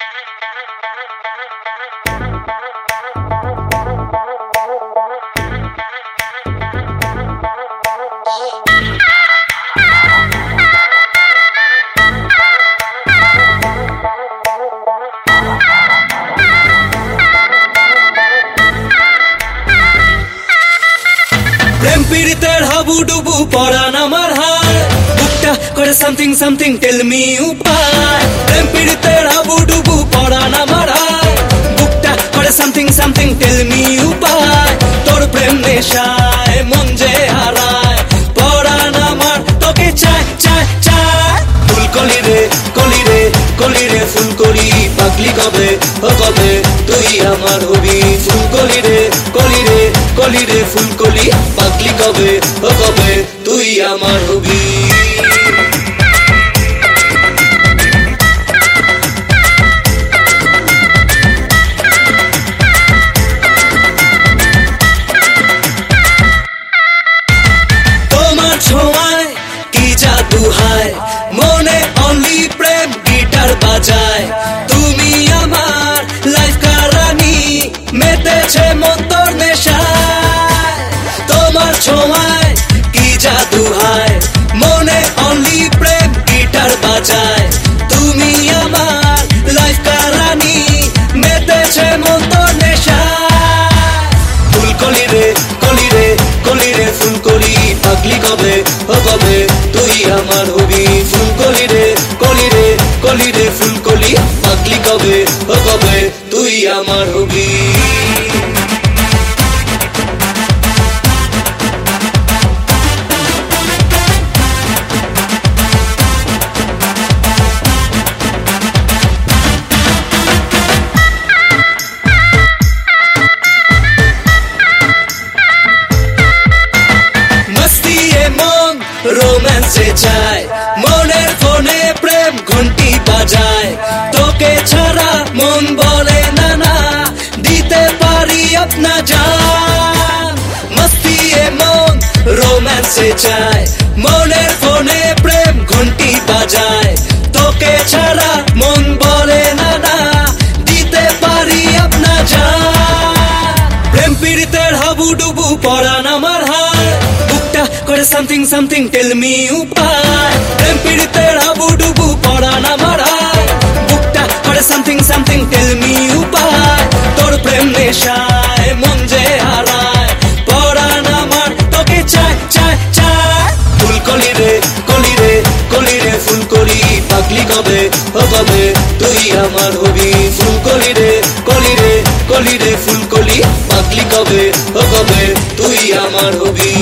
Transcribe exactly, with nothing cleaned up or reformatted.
প্রেম পীড়িতের হাবুডুবু পরান আমার হায় বুকটা করে সামথিং সামথিং টেল মি উপায় প্রেম পীড়িতের হাবুডুবু পরান আমার হায় বুকটা করে সামথিং সামথিং টেল মি উপায় তোর প্রেম নেশায় মন যে হারায় পরান আমার তোকে চাই চাই চাই ফুলকলি রে কলি রে কলি রে ফুলকলি পাগলি কবে ও কবে তুই আমার হবি ফুলকলি রে কলি রে কলি রে ফুলকলি পাগলি কবে ও কবে তুই আমার হবি তোমার ছোঁয়ায় কি জাদু হায় মনে অনলি প্রেম গিটার বাজায় তুমি আমার লাইফ কারানি মেতেছে মন তোর নেশায় তোমার ছোঁয়ায় কি জাদু হায় মনে অনলি প্রেম গিটার বাজায় তুমি আমার লাইফ কারানি মেতেছে মন তোর নেশায় ফুলকলি রে কলি রে কলি রে ফুলকলি পাগলি কবে ও কবে তুই আমার হবি ফুলকলি রে কলি রে কলি রে ফুলকলি পাগলি কবে ও কবে তুই আমার হবি রোম্যান্সে চায় মনের ফোনে প্রেম ঘন্টি বাজায় তোকে ছাড়া মন বলে না না দিতে পারি আপনা জান মস্তি এ মন রোম্যান্সে চায় মনের ফোনে প্রেম ঘন্টি বাজায় তোকে ছাড়া মন বলে না না দিতে পারি আপনা জান প্রেম পীড়িতের হাবুডুবু পরান আমার হায় করে সামথিং সামথিং টেল মি উপায় প্রেম পীড়িতের হাবুডুবু পরান আমার হায় বুকটা করে সামথিং সামথিং টেল মি উপায় তোর প্রেম নেশায় মন যে হারায় পরান আমার তোকে চাই চাই চাই ফুলকলি রে কলি রে কলি রে ফুলকলি পাগলি কবে ও কবে তুই আমার হবি ফুলকলি রে কলি রে কলি রে ফুলকলি পাগলি কবে ও কবে তুই আমার হবি